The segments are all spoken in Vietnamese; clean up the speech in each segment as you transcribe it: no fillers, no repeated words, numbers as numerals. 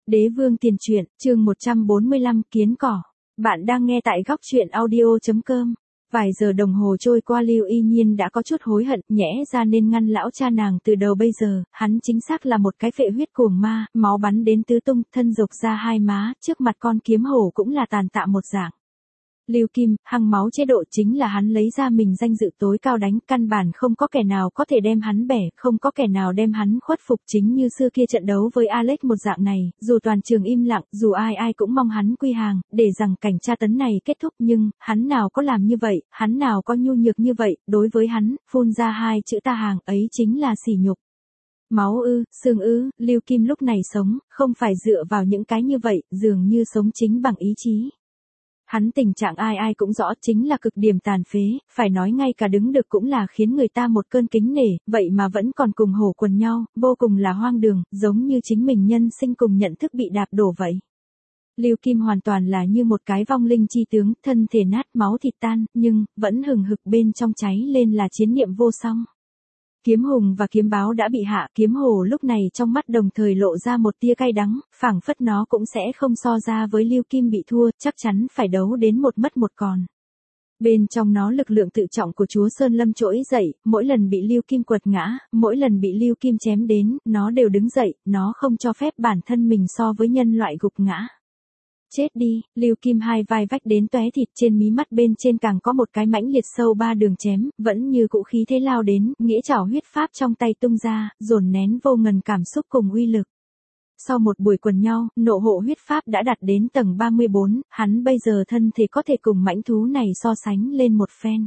Đế vương tiền truyện, chương 145, kiến cỏ. Bạn đang nghe tại góc truyện audio.com. Vài giờ đồng hồ trôi qua, Lưu Y Nhiên đã có chút hối hận, nhẽ ra nên ngăn lão cha nàng từ đầu bây giờ, hắn chính xác là một cái phệ huyết cuồng ma, máu bắn đến tứ tung, thân rộc ra hai má, trước mặt con kiếm hổ cũng là tàn tạ một dạng. Lưu Kim, hăng máu chế độ chính là hắn lấy ra mình danh dự tối cao đánh, căn bản không có kẻ nào có thể đem hắn bẻ, không có kẻ nào đem hắn khuất phục, chính như xưa kia trận đấu với Alex một dạng này, dù toàn trường im lặng, dù ai ai cũng mong hắn quy hàng, để rằng cảnh tra tấn này kết thúc, nhưng, hắn nào có làm như vậy, hắn nào có nhu nhược như vậy, đối với hắn, phun ra hai chữ ta hàng ấy chính là sỉ nhục. Máu ư, xương ư, Lưu Kim lúc này sống, không phải dựa vào những cái như vậy, dường như sống chính bằng ý chí. Hắn tình trạng ai ai cũng rõ, chính là cực điểm tàn phế, phải nói ngay cả đứng được cũng là khiến người ta một cơn kính nể, vậy mà vẫn còn cùng hổ quần nhau, vô cùng là hoang đường, giống như chính mình nhân sinh cùng nhận thức bị đạp đổ vậy. Lưu Kim hoàn toàn là như một cái vong linh chi tướng, thân thể nát máu thịt tan, nhưng, vẫn hừng hực bên trong cháy lên là chiến niệm vô song. Kiếm hùng và kiếm báo đã bị hạ, kiếm hổ lúc này trong mắt đồng thời lộ ra một tia cay đắng, phảng phất nó cũng sẽ không so ra với Lưu Kim bị thua, chắc chắn phải đấu đến một mất một còn. Bên trong nó lực lượng tự trọng của Chúa Sơn Lâm trỗi dậy, mỗi lần bị Lưu Kim quật ngã, mỗi lần bị Lưu Kim chém đến, nó đều đứng dậy, nó không cho phép bản thân mình so với nhân loại gục ngã. Chết đi, Lưu Kim hai vai vách đến tóe thịt, trên mí mắt bên trên càng có một cái mãnh liệt sâu ba đường chém, vẫn như cũ khí thế lao đến, nghĩa trảo huyết pháp trong tay tung ra, dồn nén vô ngần cảm xúc cùng uy lực. Sau một buổi quần nhau, nộ hộ huyết pháp đã đạt đến tầng 34, hắn bây giờ thân thể có thể cùng mãnh thú này so sánh lên một phen.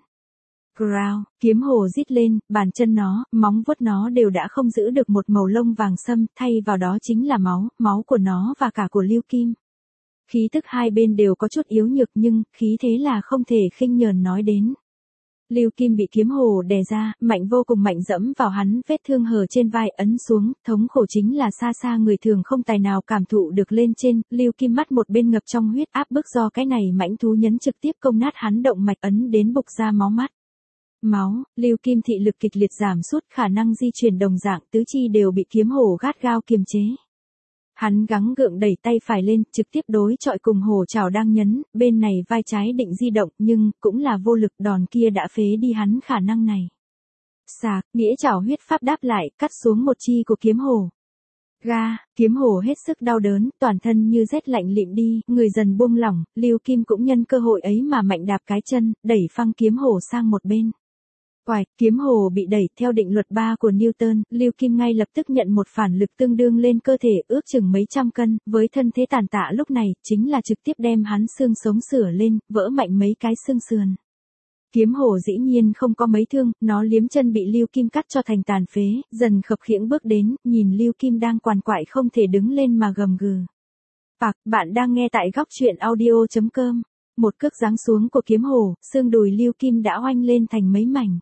Growl, kiếm hổ rít lên, bàn chân nó, móng vuốt nó đều đã không giữ được một màu lông vàng sâm, thay vào đó chính là máu, máu của nó và cả của Lưu Kim. Khí tức hai bên đều có chút yếu nhược nhưng, khí thế là không thể khinh nhờn nói đến. Lưu Kim bị kiếm hổ đè ra, mạnh vô cùng mạnh dẫm vào hắn, vết thương hở trên vai ấn xuống, thống khổ chính là xa xa người thường không tài nào cảm thụ được lên trên, Lưu Kim mắt một bên ngập trong huyết áp bức do cái này mãnh thú nhấn trực tiếp công nát hắn động mạch ấn đến bục ra máu mắt. Máu, Lưu Kim thị lực kịch liệt giảm sút, khả năng di chuyển đồng dạng, tứ chi đều bị kiếm hổ gắt gao kiềm chế. Hắn gắng gượng đẩy tay phải lên, trực tiếp đối chọi cùng hổ chảo đang nhấn, bên này vai trái định di động, nhưng, cũng là vô lực, đòn kia đã phế đi hắn khả năng này. Sạc, nghĩa chảo huyết pháp đáp lại, cắt xuống một chi của kiếm hổ. Ga, kiếm hổ hết sức đau đớn, toàn thân như rét lạnh lịm đi, người dần buông lỏng, Lưu Kim cũng nhân cơ hội ấy mà mạnh đạp cái chân, đẩy phăng kiếm hổ sang một bên. Quài, kiếm hổ bị đẩy theo định luật 3 của Newton, Lưu Kim ngay lập tức nhận một phản lực tương đương lên cơ thể ước chừng mấy trăm cân, với thân thế tàn tạ lúc này, chính là trực tiếp đem hắn xương sống sửa lên, vỡ mạnh mấy cái xương sườn. Kiếm hổ dĩ nhiên không có mấy thương, nó liếm chân bị Lưu Kim cắt cho thành tàn phế, dần khập khiễng bước đến, nhìn Lưu Kim đang quằn quại không thể đứng lên mà gầm gừ. Bạn đang nghe tại góc truyện audio.com. Một cước giáng xuống của kiếm hổ, xương đùi Lưu Kim đã oanh lên thành mấy mảnh.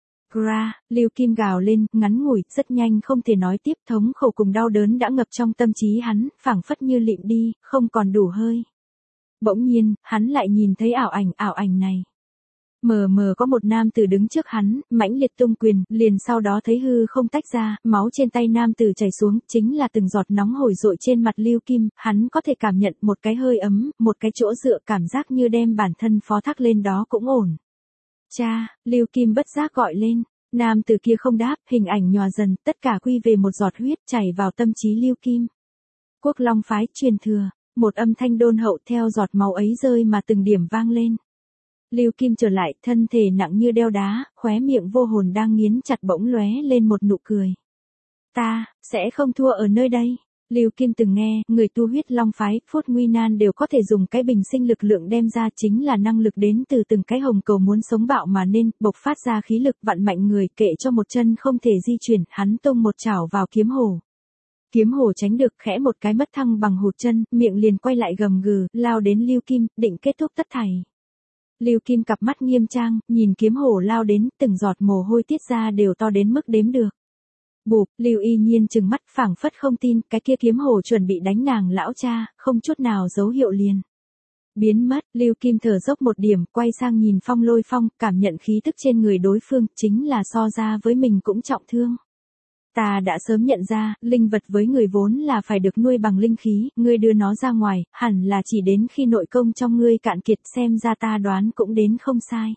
Lưu Kim gào lên, ngắn ngủi, rất nhanh không thể nói tiếp, thống khổ cùng đau đớn đã ngập trong tâm trí hắn, phảng phất như lịm đi, không còn đủ hơi. Bỗng nhiên, hắn lại nhìn thấy ảo ảnh này. Mờ mờ có một nam tử đứng trước hắn, mãnh liệt tung quyền, liền sau đó thấy hư không tách ra, máu trên tay nam tử chảy xuống, chính là từng giọt nóng hổi dội trên mặt Lưu Kim, hắn có thể cảm nhận một cái hơi ấm, một cái chỗ dựa, cảm giác như đem bản thân phó thác lên đó cũng ổn. Cha, Lưu Kim bất giác gọi lên, nam tử kia không đáp, hình ảnh nhòa dần, tất cả quy về một giọt huyết chảy vào tâm trí Lưu Kim. Quốc Long phái truyền thừa, một âm thanh đôn hậu theo giọt máu ấy rơi mà từng điểm vang lên. Lưu Kim trở lại, thân thể nặng như đeo đá, khóe miệng vô hồn đang nghiến chặt bỗng lóe lên một nụ cười. Ta, sẽ không thua ở nơi đây. Lưu Kim từng nghe, người tu huyết long phái, phút nguy nan đều có thể dùng cái bình sinh lực lượng đem ra, chính là năng lực đến từ từng cái hồng cầu muốn sống bạo mà nên, bộc phát ra khí lực vặn mạnh người, kệ cho một chân không thể di chuyển, hắn tung một chảo vào kiếm hổ. Kiếm hổ tránh được, khẽ một cái mất thăng bằng hụt chân, miệng liền quay lại gầm gừ, lao đến Lưu Kim, định kết thúc tất thảy. Lưu Kim cặp mắt nghiêm trang, nhìn kiếm hổ lao đến, từng giọt mồ hôi tiết ra đều to đến mức đếm được. Bụp, Lưu Y Nhiên trừng mắt phảng phất không tin, cái kia kiếm hổ chuẩn bị đánh nàng lão cha, không chút nào dấu hiệu liền. Biến mất, Lưu Kim thở dốc một điểm, quay sang nhìn Phong Lôi Phong, cảm nhận khí tức trên người đối phương, chính là so ra với mình cũng trọng thương. Ta đã sớm nhận ra, linh vật với người vốn là phải được nuôi bằng linh khí, ngươi đưa nó ra ngoài, hẳn là chỉ đến khi nội công trong ngươi cạn kiệt, xem ra ta đoán cũng đến không sai.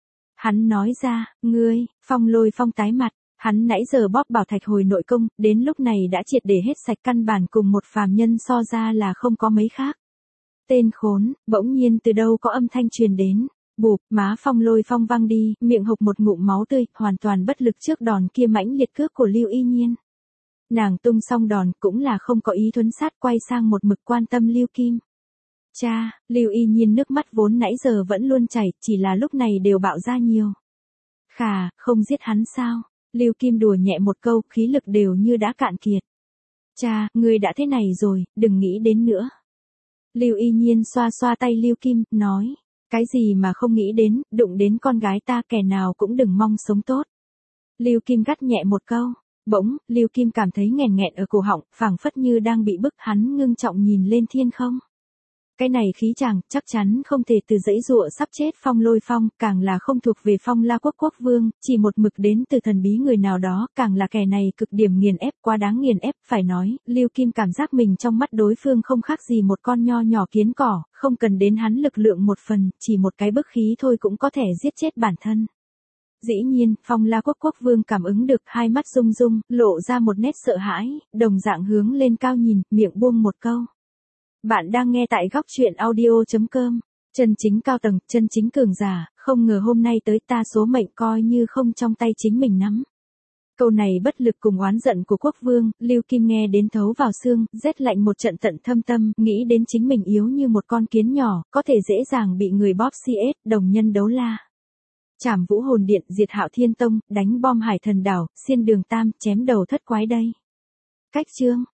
Hắn nói ra, ngươi, Phong Lôi Phong tái mặt, hắn nãy giờ bóp bảo thạch hồi nội công, đến lúc này đã triệt để hết sạch, căn bản cùng một phàm nhân so ra là không có mấy khác. Tên khốn, bỗng nhiên từ đâu có âm thanh truyền đến. Bụp, má Phong Lôi Phong văng đi, miệng hộc một ngụm máu tươi, hoàn toàn bất lực trước đòn kia mãnh liệt cước của Lưu Y Nhiên. Nàng tung xong đòn cũng là không có ý thuấn sát, quay sang một mực quan tâm Lưu Kim. Cha, Lưu Y Nhiên nước mắt vốn nãy giờ vẫn luôn chảy, chỉ là lúc này đều bạo ra nhiều. Khà, không giết hắn sao? Lưu Kim đùa nhẹ một câu, khí lực đều như đã cạn kiệt. Cha, ngươi đã thế này rồi, đừng nghĩ đến nữa. Lưu Y Nhiên xoa xoa tay Lưu Kim, nói. Cái gì mà không nghĩ đến, đụng đến con gái ta, kẻ nào cũng đừng mong sống tốt. Lưu Kim gắt nhẹ một câu. Bỗng, Lưu Kim cảm thấy nghẹn nghẹn ở cổ họng, phảng phất như đang bị bức, hắn ngưng trọng nhìn lên thiên không. Cái này khí chàng, chắc chắn không thể từ dãy dụa sắp chết Phong Lôi Phong, càng là không thuộc về Phong La Quốc quốc vương, chỉ một mực đến từ thần bí người nào đó, càng là kẻ này cực điểm nghiền ép, quá đáng nghiền ép, phải nói, Lưu Kim cảm giác mình trong mắt đối phương không khác gì một con nho nhỏ kiến cỏ, không cần đến hắn lực lượng một phần, chỉ một cái bức khí thôi cũng có thể giết chết bản thân. Dĩ nhiên, Phong La Quốc quốc vương cảm ứng được, hai mắt rung rung, lộ ra một nét sợ hãi, đồng dạng hướng lên cao nhìn, miệng buông một câu. Bạn đang nghe tại góc chuyện audio.com. Chân chính cao tầng, chân chính cường giả, không ngờ hôm nay tới, ta số mệnh coi như không trong tay chính mình nắm. Câu này bất lực cùng oán giận của quốc vương, Lưu Kim nghe đến thấu vào xương, rét lạnh một trận tận thâm tâm, nghĩ đến chính mình yếu như một con kiến nhỏ, có thể dễ dàng bị người bóp CS, đồng nhân đấu la. Trảm Vũ Hồn Điện, diệt Hạo Thiên Tông, đánh bom Hải Thần Đảo, xiên đường Tam, chém đầu thất quái đây. Cách chương.